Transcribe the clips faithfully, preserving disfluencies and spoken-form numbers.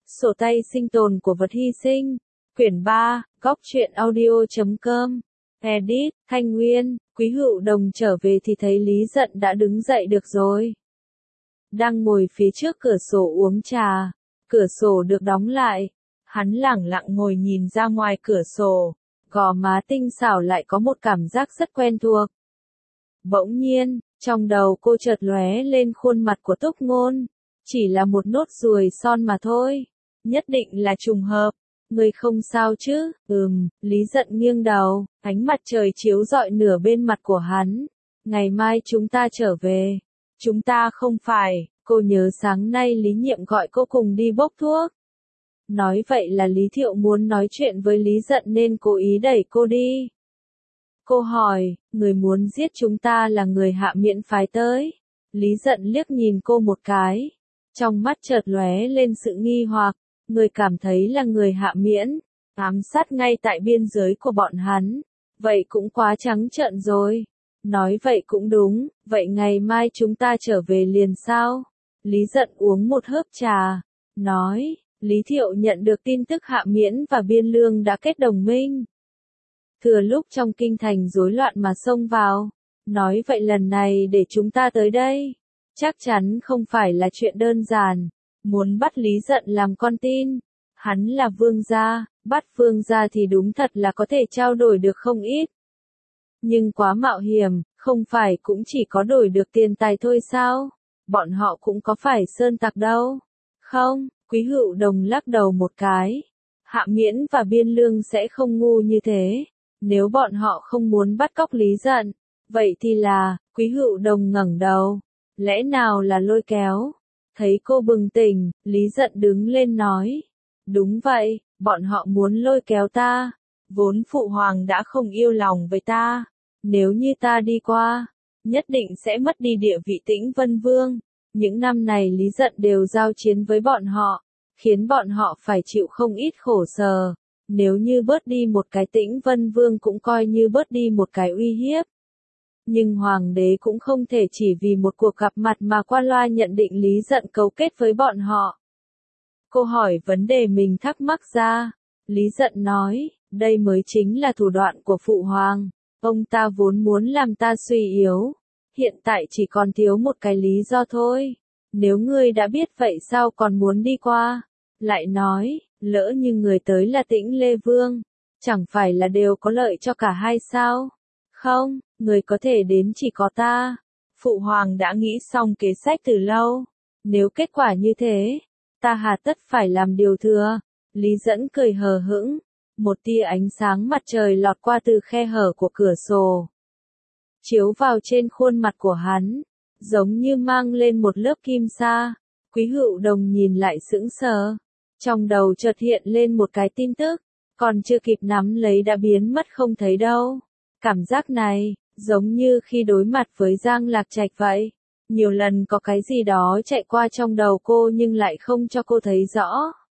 Sổ tay sinh tồn của vật hy sinh. Quyển ba, góc truyện audio.com. Edit, Thanh Nguyên. Quý Hữu Đồng trở về thì thấy Lý Dận đã đứng dậy được rồi. Đang ngồi phía trước cửa sổ uống trà. Cửa sổ được đóng lại. Hắn lẳng lặng ngồi nhìn ra ngoài cửa sổ. Gò má tinh xảo lại có một cảm giác rất quen thuộc. Bỗng nhiên, trong đầu cô chợt lóe lên khuôn mặt của Túc Ngôn. Chỉ là một nốt ruồi son mà thôi. Nhất định là trùng hợp. Người không sao chứ? Ừm, Lý Dận nghiêng đầu, ánh mặt trời chiếu rọi nửa bên mặt của hắn. Ngày mai chúng ta trở về. Chúng ta không phải, cô nhớ sáng nay Lý Nhiệm gọi cô cùng đi bốc thuốc. Nói vậy là Lý Thiệu muốn nói chuyện với Lý Dận nên cố ý đẩy cô đi. Cô hỏi, người muốn giết chúng ta là người Hạ Miễn phái tới. Lý Dận liếc nhìn cô một cái. Trong mắt chợt lóe lên sự nghi hoặc. Người cảm thấy là người Hạ Miễn, ám sát ngay tại biên giới của bọn hắn. Vậy cũng quá trắng trợn rồi. Nói vậy cũng đúng, vậy ngày mai chúng ta trở về liền sao? Lý Dận uống một hớp trà, nói, Lý Thiệu nhận được tin tức Hạ Miễn và Biên Lương đã kết đồng minh. Thừa lúc trong kinh thành rối loạn mà xông vào, nói vậy lần này để chúng ta tới đây, chắc chắn không phải là chuyện đơn giản. Muốn bắt Lý Dận làm con tin, hắn là vương gia, bắt vương gia thì đúng thật là có thể trao đổi được không ít. Nhưng quá mạo hiểm, không phải cũng chỉ có đổi được tiền tài thôi sao? Bọn họ cũng có phải sơn tặc đâu. Không, Quý Hữu Đồng lắc đầu một cái. Hạ Miễn và Biên Lương sẽ không ngu như thế. Nếu bọn họ không muốn bắt cóc Lý Dận, vậy thì là, Quý Hữu Đồng ngẩng đầu. Lẽ nào là lôi kéo? Thấy cô bừng tỉnh, Lý Dận đứng lên nói. Đúng vậy, bọn họ muốn lôi kéo ta. Vốn Phụ Hoàng đã không yêu lòng với ta. Nếu như ta đi qua, nhất định sẽ mất đi địa vị Tĩnh Vân Vương. Những năm này Lý Dận đều giao chiến với bọn họ, khiến bọn họ phải chịu không ít khổ sở. Nếu như bớt đi một cái Tĩnh Vân Vương cũng coi như bớt đi một cái uy hiếp. Nhưng Hoàng đế cũng không thể chỉ vì một cuộc gặp mặt mà qua loa nhận định Lý Dận cấu kết với bọn họ. Cô hỏi vấn đề mình thắc mắc ra. Lý Dận nói, đây mới chính là thủ đoạn của Phụ Hoàng. Ông ta vốn muốn làm ta suy yếu. Hiện tại chỉ còn thiếu một cái lý do thôi. Nếu ngươi đã biết vậy sao còn muốn đi qua? Lại nói, lỡ như người tới là Tĩnh Lê Vương, chẳng phải là đều có lợi cho cả hai sao? Không, người có thể đến chỉ có ta. Phụ Hoàng đã nghĩ xong kế sách từ lâu. Nếu kết quả như thế, ta hà tất phải làm điều thừa. Lý Dận cười hờ hững. Một tia ánh sáng mặt trời lọt qua từ khe hở của cửa sổ, chiếu vào trên khuôn mặt của hắn, giống như mang lên một lớp kim sa. Quý Hữu Đồng nhìn lại sững sờ. Trong đầu chợt hiện lên một cái tin tức, còn chưa kịp nắm lấy đã biến mất không thấy đâu. Cảm giác này, giống như khi đối mặt với Giang Lạc Trạch vậy. Nhiều lần có cái gì đó chạy qua trong đầu cô nhưng lại không cho cô thấy rõ.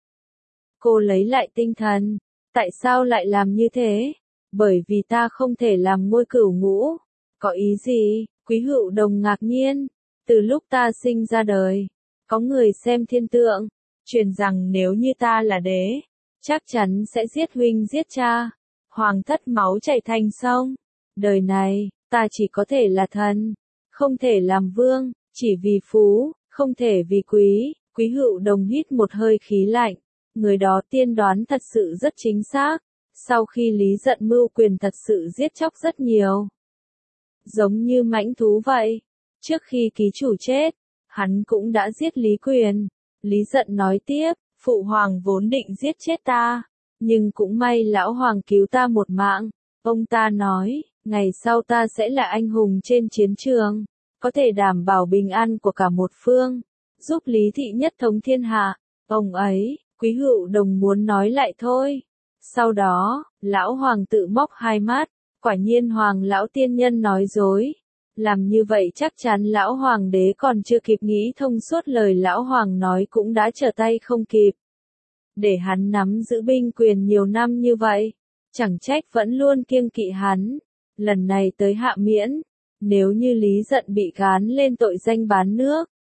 Cô lấy lại tinh thần. Tại sao lại làm như thế? Bởi vì ta không thể làm ngôi cửu ngũ. Có ý gì? Quý Hữu Đồng ngạc nhiên. Từ lúc ta sinh ra đời, có người xem thiên tượng, truyền rằng nếu như ta là đế, chắc chắn sẽ giết huynh giết cha. Hoàng thất máu chảy thành sông. Đời này, ta chỉ có thể là thần, không thể làm vương, chỉ vì phú, không thể vì quý. Quý Hữu Đồng hít một hơi khí lạnh. Người đó tiên đoán thật sự rất chính xác. Sau khi Lý Dận mưu quyền thật sự giết chóc rất nhiều. Giống như mãnh thú vậy. Trước khi ký chủ chết, hắn cũng đã giết Lý Quyền. Lý Dận nói tiếp, Phụ Hoàng vốn định giết chết ta. Nhưng cũng may Lão Hoàng cứu ta một mạng. Ông ta nói, ngày sau ta sẽ là anh hùng trên chiến trường. Có thể đảm bảo bình an của cả một phương. Giúp Lý Thị nhất thống thiên hạ. Ông ấy, Quý Hữu Đồng muốn nói lại thôi. Sau đó, Lão Hoàng tự móc hai mắt. Quả nhiên Hoàng Lão Tiên Nhân nói dối. Làm như vậy chắc chắn Lão Hoàng đế còn chưa kịp nghĩ thông suốt lời Lão Hoàng nói cũng đã trở tay không kịp. Để hắn nắm giữ binh quyền nhiều năm như vậy. Chẳng trách vẫn luôn kiêng kỵ hắn. Lần này tới Hạ Miễn. Nếu như Lý Dận bị gán lên tội danh bán nước,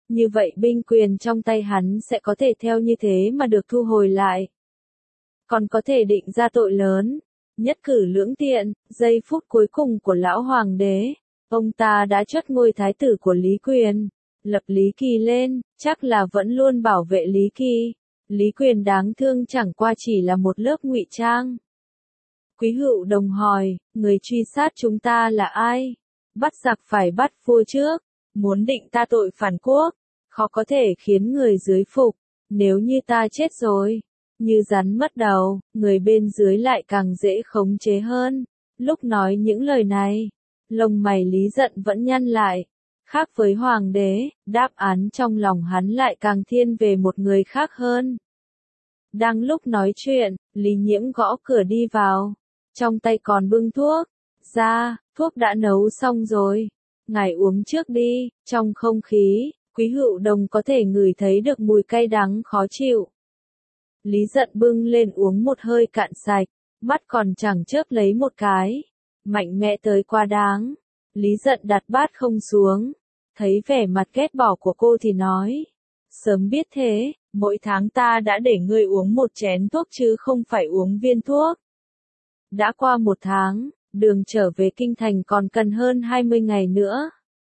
như vậy binh quyền trong tay hắn sẽ có thể theo như thế mà được thu hồi lại. Còn có thể định ra tội lớn, nhất cử lưỡng tiện, giây phút cuối cùng của lão hoàng đế, ông ta đã chốt ngôi thái tử của Lý Quyền, lập Lý Kỳ lên, chắc là vẫn luôn bảo vệ Lý Kỳ. Lý Quyền đáng thương chẳng qua chỉ là một lớp ngụy trang. Quý Hữu Đồng hỏi, người truy sát chúng ta là ai? Bắt giặc phải bắt vua trước, muốn định ta tội phản quốc, khó có thể khiến người dưới phục, nếu như ta chết rồi, như rắn mất đầu, người bên dưới lại càng dễ khống chế hơn. Lúc nói những lời này, lông mày Lý Dận vẫn nhăn lại. Khác với hoàng đế, đáp án trong lòng hắn lại càng thiên về một người khác hơn. Đang lúc nói chuyện, Lý Nhiễm gõ cửa đi vào, trong tay còn bưng thuốc. Ra, thuốc đã nấu xong rồi, ngài uống trước đi. Trong không khí, Quý Hữu Đồng có thể ngửi thấy được mùi cay đắng khó chịu. Lý Dận bưng lên uống một hơi cạn sạch, mắt còn chẳng chớp lấy một cái. Mạnh mẽ tới quá đáng. Lý Dận đặt bát không xuống, thấy vẻ mặt ghét bỏ của cô thì nói. Sớm biết thế, mỗi tháng ta đã để ngươi uống một chén thuốc chứ không phải uống viên thuốc. Đã qua một tháng, đường trở về kinh thành còn cần hơn hai mươi ngày nữa.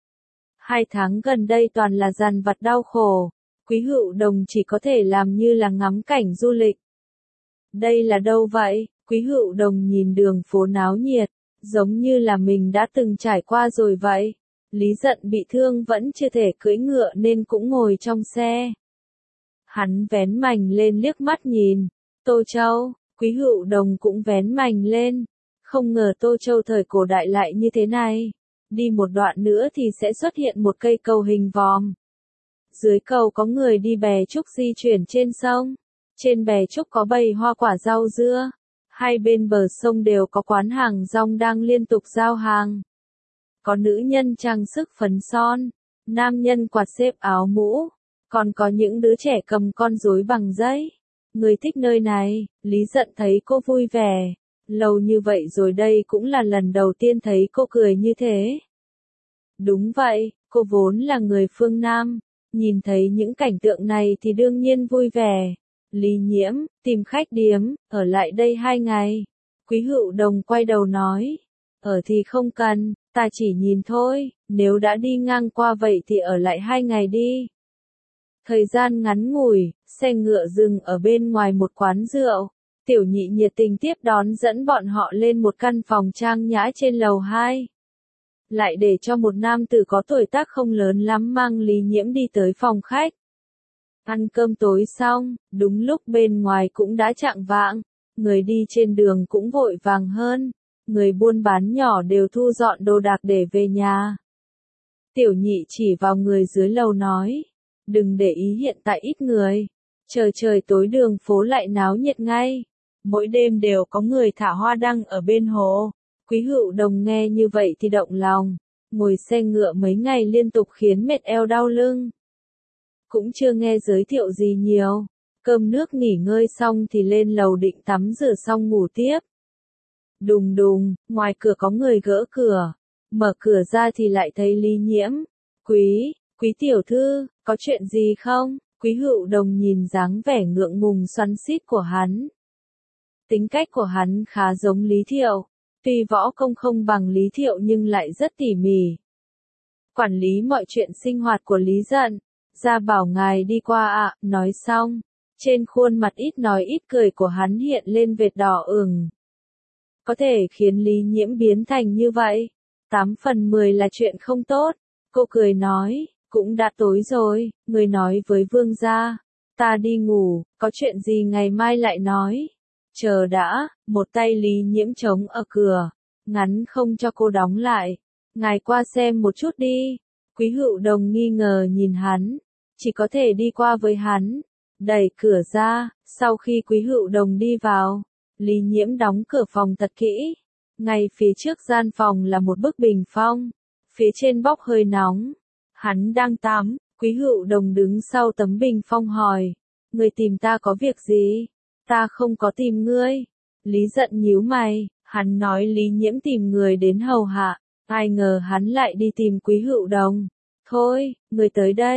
Hai tháng gần đây toàn là dằn vặt đau khổ, Quý Hữu Đồng chỉ có thể làm như là ngắm cảnh du lịch. Đây là đâu vậy? Quý Hữu Đồng nhìn đường phố náo nhiệt, giống như là mình đã từng trải qua rồi vậy. Lý Dận bị thương vẫn chưa thể cưỡi ngựa nên cũng ngồi trong xe. Hắn vén mành lên liếc mắt nhìn. Tô Châu, Quý Hữu Đồng cũng vén mành lên. Không ngờ Tô Châu thời cổ đại lại như thế này. Đi một đoạn nữa thì sẽ xuất hiện một cây cầu hình vòm. Dưới cầu có người đi bè trúc di chuyển trên sông. Trên bè trúc có bầy hoa quả rau dưa. Hai bên bờ sông đều có quán hàng rong đang liên tục giao hàng. Có nữ nhân trang sức phấn son, nam nhân quạt xếp áo mũ, còn có những đứa trẻ cầm con rối bằng giấy. Người thích nơi này, Lý Dận thấy cô vui vẻ. Lâu như vậy rồi đây cũng là lần đầu tiên thấy cô cười như thế. Đúng vậy, cô vốn là người phương Nam, nhìn thấy những cảnh tượng này thì đương nhiên vui vẻ. Lý Nhiễm, tìm khách điếm, ở lại đây hai ngày. Quý Hữu Đồng quay đầu nói. Ở thì không cần, ta chỉ nhìn thôi, nếu đã đi ngang qua vậy thì ở lại hai ngày đi. Thời gian ngắn ngủi, xe ngựa dừng ở bên ngoài một quán rượu. Tiểu Nhị nhiệt tình tiếp đón dẫn bọn họ lên một căn phòng trang nhã trên lầu hai. Lại để cho một nam tử có tuổi tác không lớn lắm mang Lý Nhiễm đi tới phòng khách. Ăn cơm tối xong, đúng lúc bên ngoài cũng đã chạng vạng, người đi trên đường cũng vội vàng hơn, người buôn bán nhỏ đều thu dọn đồ đạc để về nhà. Tiểu Nhị chỉ vào người dưới lầu nói, đừng để ý hiện tại ít người, trời trời tối đường phố lại náo nhiệt ngay, mỗi đêm đều có người thả hoa đăng ở bên hồ. Quý Hữu Đồng nghe như vậy thì động lòng, ngồi xe ngựa mấy ngày liên tục khiến mệt eo đau lưng. Cũng chưa nghe giới thiệu gì nhiều, cơm nước nghỉ ngơi xong thì lên lầu định tắm rửa xong ngủ tiếp. Đùng đùng, ngoài cửa có người gõ cửa, mở cửa ra thì lại thấy Lý Nhiễm. Quý, quý tiểu thư, có chuyện gì không? Quý Hữu Đồng nhìn dáng vẻ ngượng ngùng xoắn xít của hắn. Tính cách của hắn khá giống Lý Thiệu, tuy võ công không bằng Lý Thiệu nhưng lại rất tỉ mỉ. Quản lý mọi chuyện sinh hoạt của Lý Dận. Ra bảo ngài đi qua ạ, à, nói xong, trên khuôn mặt ít nói ít cười của hắn hiện lên vệt đỏ ửng. Có thể khiến Lý Nhiễm biến thành như vậy, tám phần mười là chuyện không tốt. Cô cười nói, cũng đã tối rồi, người nói với vương gia, ta đi ngủ, có chuyện gì ngày mai lại nói. Chờ đã, một tay Lý Nhiễm chống ở cửa, ngắn không cho cô đóng lại. Ngài qua xem một chút đi. Quý Hữu Đồng nghi ngờ nhìn hắn, chỉ có thể đi qua với hắn, đẩy cửa ra. Sau khi Quý Hữu Đồng đi vào, Lý Nhiễm đóng cửa phòng thật kỹ. Ngay phía trước gian phòng là một bức bình phong, phía trên bốc hơi nóng. Hắn đang tắm, Quý Hữu Đồng đứng sau tấm bình phong hỏi, người tìm ta có việc gì? Ta không có tìm ngươi. Lý Dận nhíu mày, hắn nói Lý Nhiễm tìm người đến hầu hạ, ai ngờ hắn lại đi tìm Quý Hữu Đồng. Thôi, người tới đây,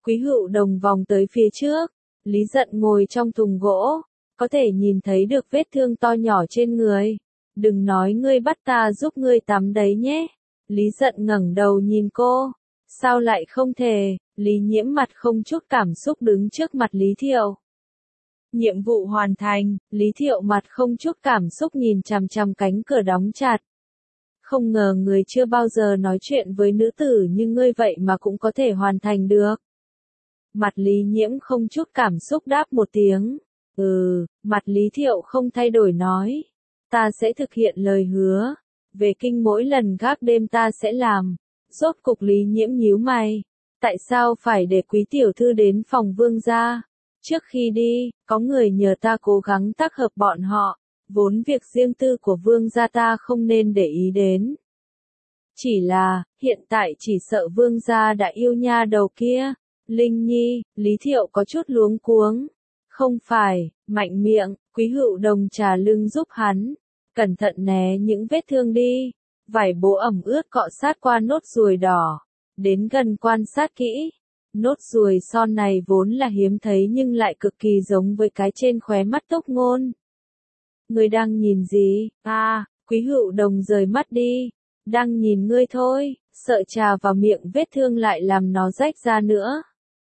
Quý Hữu Đồng vòng tới phía trước, Lý Dận ngồi trong thùng gỗ, có thể nhìn thấy được vết thương to nhỏ trên người. Đừng nói ngươi bắt ta giúp ngươi tắm đấy nhé. Lý Dận ngẩng đầu nhìn cô. Sao lại không thể? Lý Nhiễm mặt không chút cảm xúc đứng trước mặt Lý Thiệu. Nhiệm vụ hoàn thành, Lý Thiệu mặt không chút cảm xúc nhìn chằm chằm cánh cửa đóng chặt. Không ngờ người chưa bao giờ nói chuyện với nữ tử như ngươi vậy mà cũng có thể hoàn thành được. Mặt Lý Nhiễm không chút cảm xúc đáp một tiếng. Ừ, mặt Lý Thiệu không thay đổi nói. Ta sẽ thực hiện lời hứa. Về kinh mỗi lần gác đêm ta sẽ làm. Rốt cục Lý Nhiễm nhíu mày. Tại sao phải để quý tiểu thư đến phòng vương gia? Trước khi đi, có người nhờ ta cố gắng tác hợp bọn họ. Vốn việc riêng tư của vương gia ta không nên để ý đến. Chỉ là, hiện tại chỉ sợ vương gia đã yêu nha đầu kia. Linh Nhi, Lý Thiệu có chút luống cuống. Không phải, mạnh miệng, Quý Hữu Đồng trà lưng giúp hắn. Cẩn thận né những vết thương đi. Vải bố ẩm ướt cọ sát qua nốt ruồi đỏ. Đến gần quan sát kỹ. Nốt ruồi son này vốn là hiếm thấy nhưng lại cực kỳ giống với cái trên khóe mắt Tốc Ngôn. Ngươi đang nhìn gì? À, Quý Hữu Đồng rời mắt đi. Đang nhìn ngươi thôi, sợ trà vào miệng vết thương lại làm nó rách ra nữa.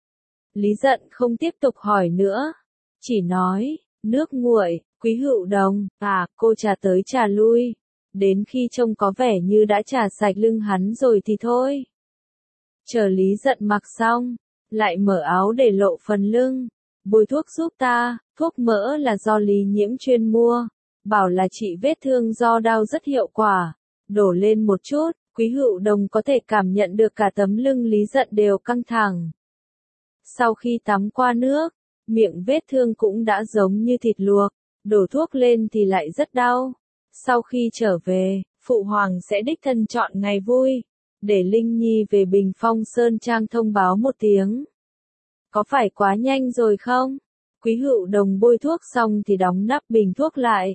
Lý Dận không tiếp tục hỏi nữa. Chỉ nói, nước nguội, Quý Hữu Đồng, à, cô trà tới trà lui. Đến khi trông có vẻ như đã trà sạch lưng hắn rồi thì thôi. Chờ Lý Dận mặc xong, lại mở áo để lộ phần lưng. Bôi thuốc giúp ta, thuốc mỡ là do Lý Nhiễm chuyên mua. Bảo là trị vết thương do đau rất hiệu quả. Đổ lên một chút, Quý Hữu Đồng có thể cảm nhận được cả tấm lưng Lý Dận đều căng thẳng. Sau khi tắm qua nước, miệng vết thương cũng đã giống như thịt luộc. Đổ thuốc lên thì lại rất đau. Sau khi trở về, Phụ Hoàng sẽ đích thân chọn ngày vui. Để Linh Nhi về Bình Phong Sơn Trang thông báo một tiếng. Có phải quá nhanh rồi không? Quý Hữu Đồng bôi thuốc xong thì đóng nắp bình thuốc lại.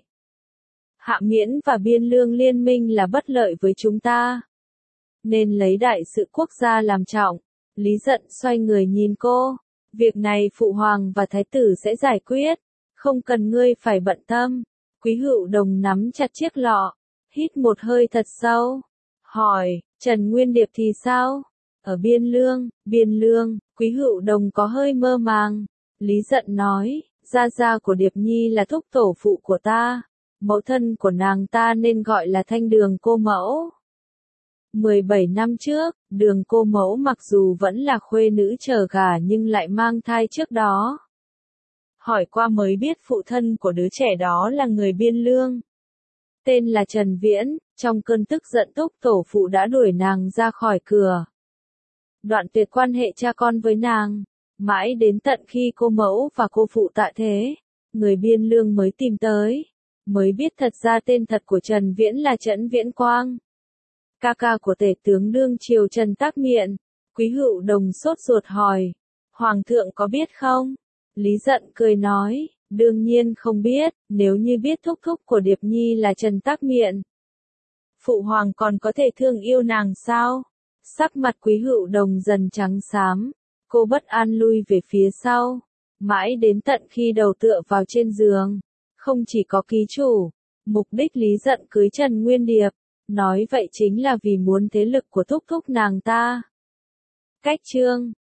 Hạ Miễn và Biên Lương liên minh là bất lợi với chúng ta. Nên lấy đại sự quốc gia làm trọng. Lý Dận xoay người nhìn cô. Việc này Phụ Hoàng và Thái tử sẽ giải quyết. Không cần ngươi phải bận tâm. Quý Hữu Đồng nắm chặt chiếc lọ. Hít một hơi thật sâu. Hỏi, Trần Nguyên Điệp thì sao? Ở Biên Lương, Biên Lương, Quý Hữu Đồng có hơi mơ màng. Lý Dận nói, gia gia của Điệp Nhi là thúc tổ phụ của ta. Mẫu thân của nàng ta nên gọi là Thanh Đường cô mẫu. mười bảy năm trước, Đường cô mẫu mặc dù vẫn là khuê nữ chờ gả nhưng lại mang thai trước đó. Hỏi qua mới biết phụ thân của đứa trẻ đó là người Biên Lương. Tên là Trần Viễn, trong cơn tức giận thúc tổ phụ đã đuổi nàng ra khỏi cửa. Đoạn tuyệt quan hệ cha con với nàng. Mãi đến tận khi cô mẫu và cô phụ tạ thế, người Biên Lương mới tìm tới. Mới biết thật ra tên thật của Trần Viễn là Trấn Viễn Quang. Ca ca của tể tướng đương triều Trần Tác Miện. Quý Hữu Đồng sốt ruột hỏi. Hoàng thượng có biết không? Lý Dận cười nói. Đương nhiên không biết, nếu như biết thúc thúc của Điệp Nhi là Trần Tác Miện. Phụ Hoàng còn có thể thương yêu nàng sao? Sắc mặt Quý Hữu Đồng dần trắng xám. Cô bất an lui về phía sau. Mãi đến tận khi đầu tựa vào trên giường. Không chỉ có ký chủ. Mục đích Lý Dận cưới Trần Nguyên Điệp. Nói vậy chính là vì muốn thế lực của thúc thúc nàng ta. Cách chương